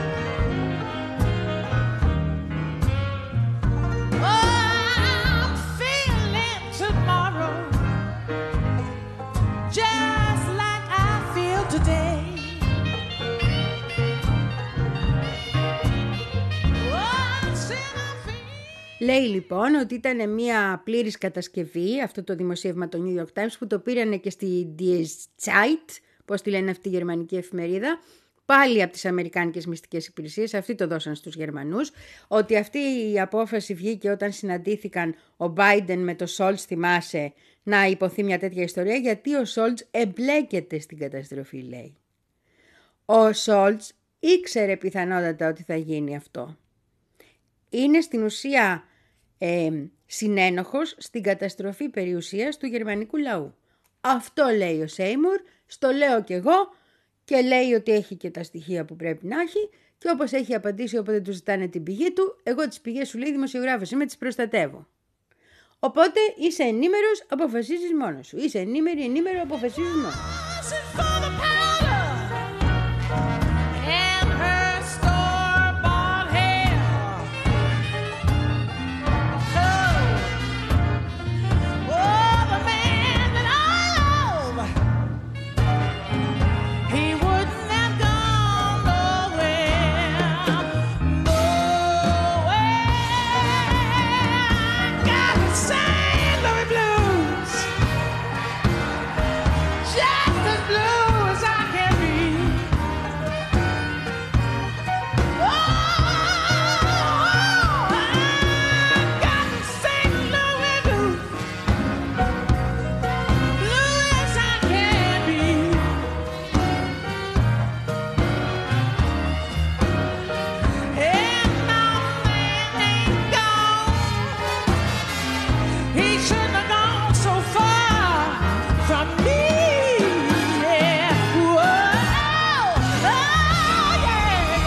[SPEAKER 5] Oh, I'm feeling tomorrow just like I feel today. Oh, said I feel.
[SPEAKER 1] Λέει λοιπόν ότι ήταν μια πλήρης κατασκευή αυτό το δημοσίευμα το New York Times που το πήρανε και στη Die Zeit, πώς τη λένε αυτή η γερμανική εφημερίδα, πάλι από τις αμερικάνικες μυστικές υπηρεσίες, αυτοί το δώσαν στους Γερμανούς, ότι αυτή η απόφαση βγήκε όταν συναντήθηκαν ο Biden με το Scholz, θυμάσαι, να υποθεί μια τέτοια ιστορία, γιατί ο Scholz εμπλέκεται στην καταστροφή, λέει. Ο Scholz ήξερε πιθανότατα ότι θα γίνει αυτό. Είναι στην ουσία ε, συνένοχος στην καταστροφή περιουσίας του γερμανικού λαού. Αυτό λέει ο Σέιμουρ, στο λέω κι εγώ και λέει ότι έχει και τα στοιχεία που πρέπει να έχει και όπως έχει απαντήσει όποτε του ζητάνε την πηγή του, εγώ τις πηγές σου λέει δημοσιογράφος είμαι, τις προστατεύω. Οπότε είσαι ενήμερος, αποφασίζεις μόνος σου. Είσαι ενήμερη, ενήμερο, αποφασίζεις μόνος σου.
[SPEAKER 5] For the powder and her store-bought hair. Oh, oh, the man that I love, he wouldn't have gone nowhere, nowhere. Got the Saint Louis blues, just as blue as I can be. Oh, I got the Saint Louis blues, blue as I can be. And my man ain't gone. He shouldn't have gone so far from me. Yeah. Whoa, oh, yeah.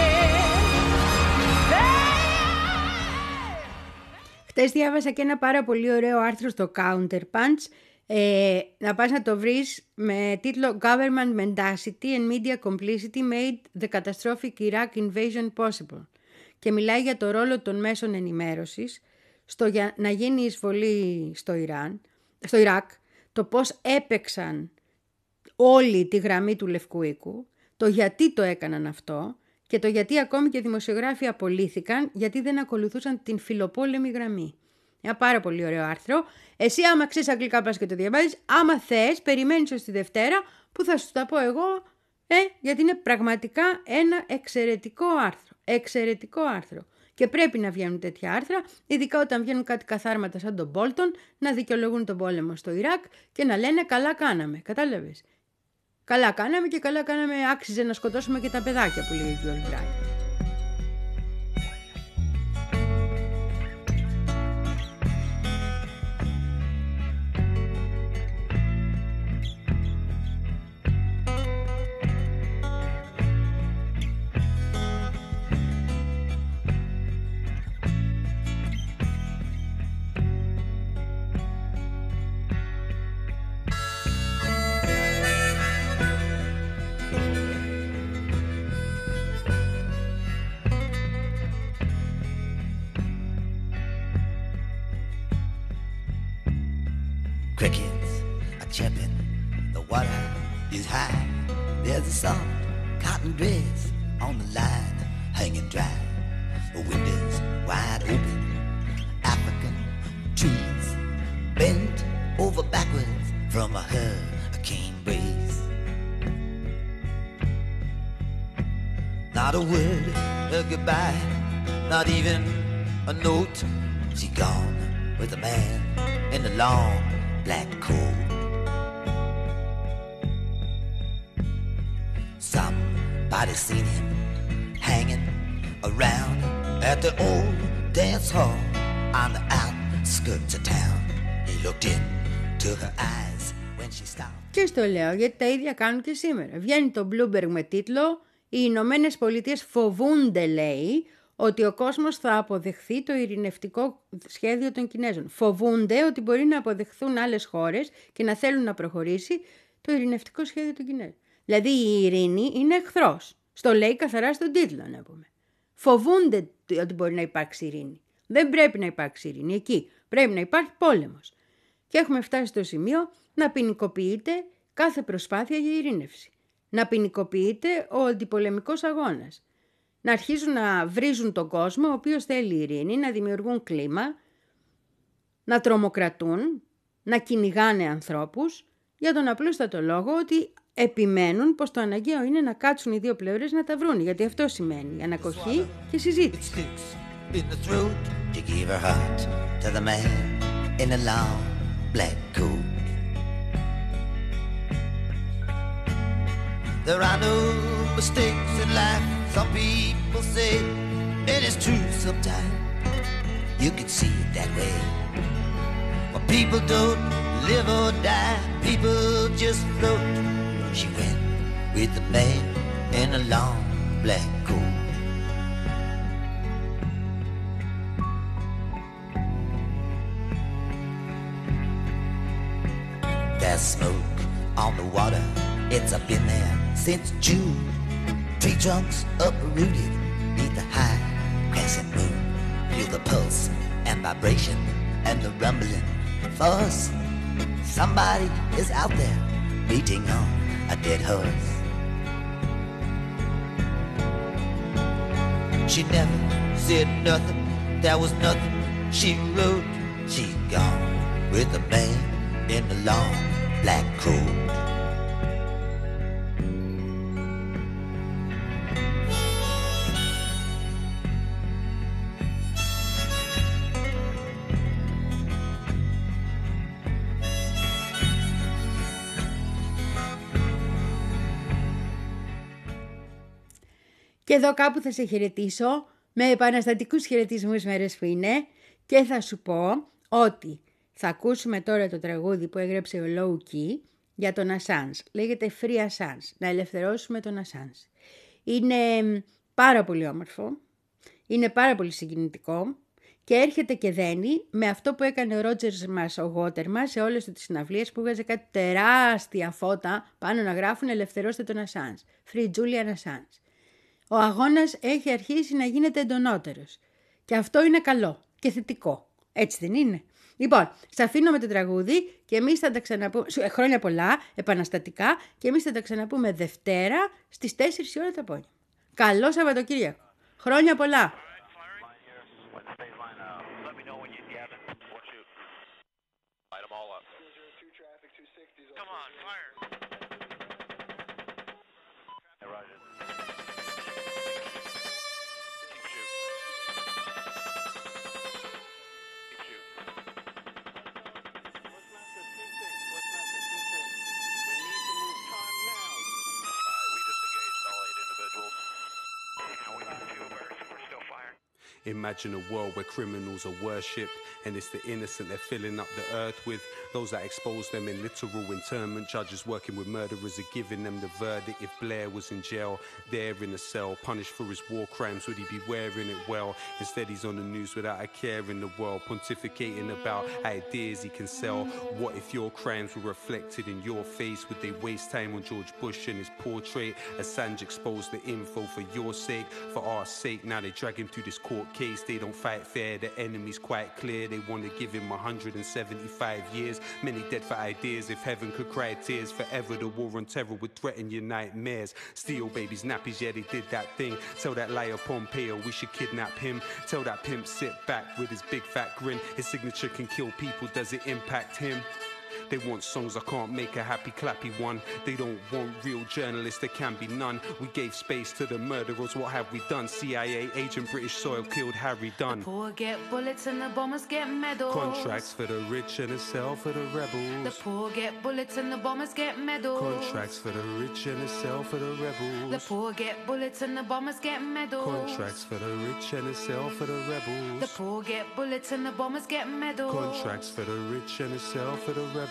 [SPEAKER 1] Χτες διάβασα και ένα πάρα πολύ ωραίο άρθρο στο Counterpunch. Ε, να πας να το βρεις με τίτλο Government Mendacity and Media Complicity Made the Catastrophic Iraq Invasion Possible. Και μιλάει για το ρόλο των μέσων ενημέρωσης στο για να γίνει εισβολή στο, Ιράν, στο Ιράκ, το πώς έπαιξαν όλη τη γραμμή του Λευκού Οίκου, το γιατί το έκαναν αυτό και το γιατί ακόμη και δημοσιογράφοι απολύθηκαν γιατί δεν ακολουθούσαν την φιλοπόλεμη γραμμή. Ένα πάρα πολύ ωραίο άρθρο. Εσύ άμα ξέρεις αγγλικά πας και το διαβάζεις, άμα θες περιμένεις ως τη Δευτέρα που θα σου τα πω εγώ, ε, γιατί είναι πραγματικά ένα εξαιρετικό άρθρο. Εξαιρετικό άρθρο. Και πρέπει να βγαίνουν τέτοια άρθρα, ειδικά όταν βγαίνουν κάτι καθάρματα σαν τον Μπόλτον, να δικαιολογούν τον πόλεμο στο Ιράκ και να λένε καλά κάναμε. Κατάλαβες. Καλά κάναμε και καλά κάναμε, άξιζε να σκοτώσουμε και τα παιδάκια που λέγει ο Ολμπράιτ.
[SPEAKER 6] Crickets are chirping, the water is high. There's a soft cotton dress on the line, hanging dry. The windows wide open, African trees bent over backwards from a hurricane breeze. Not a word of goodbye, not even a note. She gone with a man in the long black coat. Somebody seen him hanging around at the old dance hall on the outskirts of town. He looked into her eyes when she stopped.
[SPEAKER 1] Και στο λέω γιατί τα ίδια κάνουν και σήμερα. Βγαίνει το Bloomberg με τίτλο «Οι Ηνωμένες Πολιτείες φοβούνται», λέει, ότι ο κόσμος θα αποδεχθεί το ειρηνευτικό σχέδιο των Κινέζων. Φοβούνται ότι μπορεί να αποδεχθούν άλλες χώρες και να θέλουν να προχωρήσει το ειρηνευτικό σχέδιο των Κινέζων. Δηλαδή η ειρήνη είναι εχθρός. Στο λέει καθαρά στον τίτλο, να πούμε. Φοβούνται ότι μπορεί να υπάρξει ειρήνη. Δεν πρέπει να υπάρξει ειρήνη εκεί. Πρέπει να υπάρχει πόλεμος. Και έχουμε φτάσει στο σημείο να ποινικοποιείται κάθε προσπάθεια για ειρήνευση. Να ποινικοποιείται ο αντιπολεμικός αγώνας. Να αρχίζουν να βρίζουν τον κόσμο, ο οποίος θέλει ειρήνη, να δημιουργούν κλίμα, να τρομοκρατούν, να κυνηγάνε ανθρώπους, για τον απλούστατο λόγο ότι επιμένουν πως το αναγκαίο είναι να κάτσουν οι δύο πλευρές να τα βρουν, γιατί αυτό σημαίνει ανακοχή και συζήτηση.
[SPEAKER 6] There are no mistakes in life, some people say, and it's true sometimes. You can see it that way. But people don't live or die, people just float. She went with the man in a long black coat. There's smoke on the water, it's up in there since June. Tree trunks uprooted beneath the high crescent moon. Feel the pulse and vibration and the rumbling force. Somebody is out there beating on a dead horse. She never said nothing, there was nothing she wrote. She's gone with a man in the long black coat.
[SPEAKER 1] Και εδώ κάπου θα σε χαιρετήσω με επαναστατικούς χαιρετισμούς μέρες που είναι και θα σου πω ότι θα ακούσουμε τώρα το τραγούδι που έγραψε ο Low Key για τον Ασάνς. Λέγεται Free Assange, να ελευθερώσουμε τον Ασάνς. Είναι πάρα πολύ όμορφο, είναι πάρα πολύ συγκινητικό και έρχεται και δένει με αυτό που έκανε ο Ρότζερς μας, ο Γότερ σε όλες τις συναυλίες που βγάζει κάτι τεράστια φώτα πάνω να γράφουν ελευθερώστε τον Ασάνς, Free Julian Assange. Ο αγώνας έχει αρχίσει να γίνεται εντονότερος. Και αυτό είναι καλό και θετικό. Έτσι δεν είναι? Λοιπόν, σε αφήνω με το τραγούδι και εμείς θα τα ξαναπούμε, χρόνια πολλά, επαναστατικά, και εμείς θα τα ξαναπούμε Δευτέρα στις τέσσερις η ώρα το απόγευμα. Καλό Σαββατοκύριακο. Χρόνια πολλά.
[SPEAKER 7] Imagine a world where criminals are worshipped and it's the innocent they're filling up the earth with. Those that expose them in literal internment. Judges working with murderers are giving them the verdict. If Blair was in jail, there in a cell, punished for his war crimes, would he be wearing it well? Instead he's on the news without a care in the world, pontificating about ideas he can sell. What if your crimes were reflected in your face? Would they waste time on George Bush and his portrait? Assange exposed the info for your sake, for our sake. Now they drag him through this court case. They don't fight fair, the enemy's quite clear. They want to give him one hundred seventy-five years. Many dead for ideas. If heaven could cry tears forever, the war on terror would threaten your nightmares. Steal babies' nappies, yeah, they did that thing. Tell that liar Pompeo we should kidnap him. Tell that pimp sit back with his big fat grin. His signature can kill people, does it impact him? They want songs, I can't make a happy clappy one. They don't want real journalists, there can be none. We gave space to the murderers, what have we done? C I A agent, British soil killed Harry Dunn.
[SPEAKER 8] The poor get bullets and the bombers get medals.
[SPEAKER 7] Contracts for the rich and a sell for the rebels.
[SPEAKER 8] The poor get bullets and the bombers get medals.
[SPEAKER 7] Contracts for the rich and a sell for the rebels.
[SPEAKER 8] The poor get bullets and the bombers get medals.
[SPEAKER 7] Contracts for the rich and a sell for the rebels.
[SPEAKER 8] The poor get bullets and the bombers get medals.
[SPEAKER 7] Contracts for the rich and a sell for the rebels.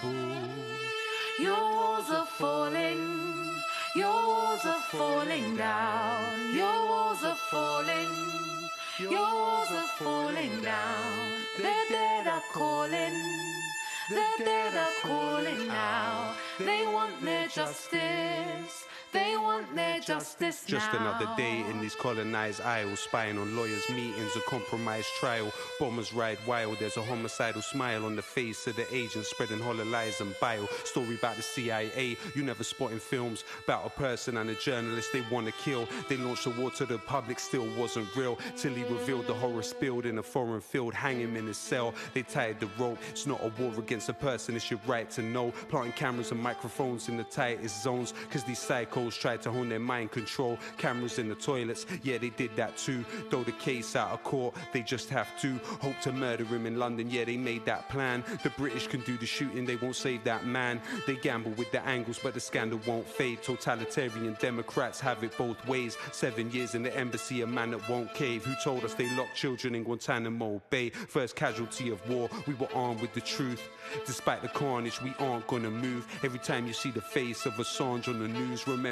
[SPEAKER 8] Your walls are falling, your walls are falling down, your walls are falling, your walls are falling down. The dead are calling, the dead are calling now. They want their justice. They want their justice now.
[SPEAKER 7] Just another day in these colonized isles, spying on lawyers' meetings, a compromised trial. Bombers ride wild, there's a homicidal smile on the face of the agent, spreading hollow lies and bile. Story about the C I A, you never spot in films, about a person and a journalist they want to kill. They launched a war to the public, still wasn't real, till he revealed the horror spilled in a foreign field, hang him in his cell. They tied the rope, it's not a war against a person, it's your right to know. Planting cameras and microphones in the tightest zones, cause these psychos tried to hone their mind control. Cameras in the toilets, yeah, they did that too. Throw the case out of court, they just have to. Hope to murder him in London, yeah, they made that plan. The British can do the shooting, they won't save that man. They gamble with the angles, but the scandal won't fade. Totalitarian Democrats have it both ways. Seven years in the embassy, a man that won't cave. Who told us they locked children in Guantanamo Bay? First casualty of war, we were armed with the truth. Despite the carnage, we aren't gonna move. Every time you see the face of Assange on the news, remember it's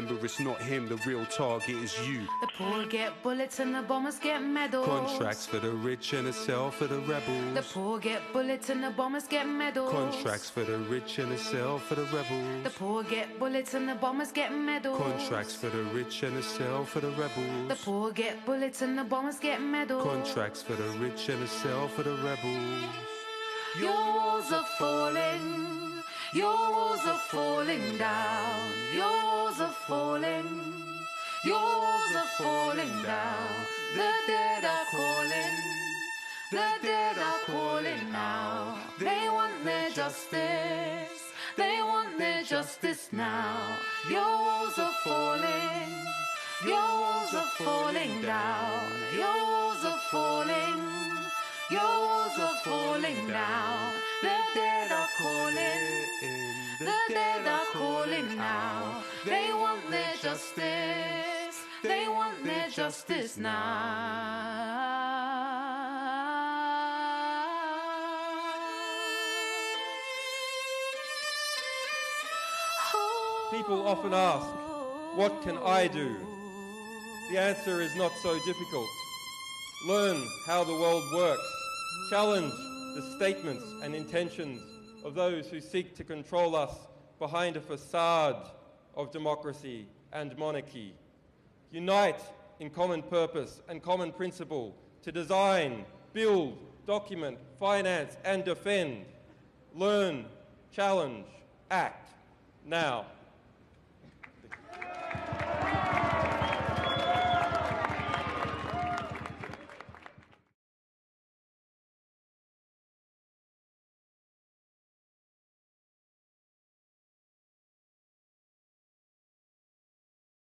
[SPEAKER 7] not him, the real target is you.
[SPEAKER 8] The poor get bullets and the bombers get medals.
[SPEAKER 7] Contracts for the rich and a sell for the rebels.
[SPEAKER 8] The poor get bullets and the bombers get medals.
[SPEAKER 7] Contracts for the rich and a sell for the rebels.
[SPEAKER 8] The poor get bullets and the bombers get medals.
[SPEAKER 7] Contracts for the rich and a sell for the rebels.
[SPEAKER 8] The poor get bullets and the bombers get medals.
[SPEAKER 7] Contracts for the rich and a sell for the rebels.
[SPEAKER 8] Your walls are falling. Your walls are falling down. Your walls are falling. Your walls are falling down. The dead are calling. The dead are calling now. They want their justice. They want their justice now. Your walls are falling. Your walls are falling down. Your walls are falling. Your walls are falling down. The dead are calling. The dead are calling now. They want their justice. They want their justice now.
[SPEAKER 9] People often ask, what can I do? The answer is not so difficult. Learn how the world works. Challenge the statements and intentions of those who seek to control us behind a facade of democracy and monarchy. Unite in common purpose and common principle to design, build, document, finance and defend. Learn, challenge, act now.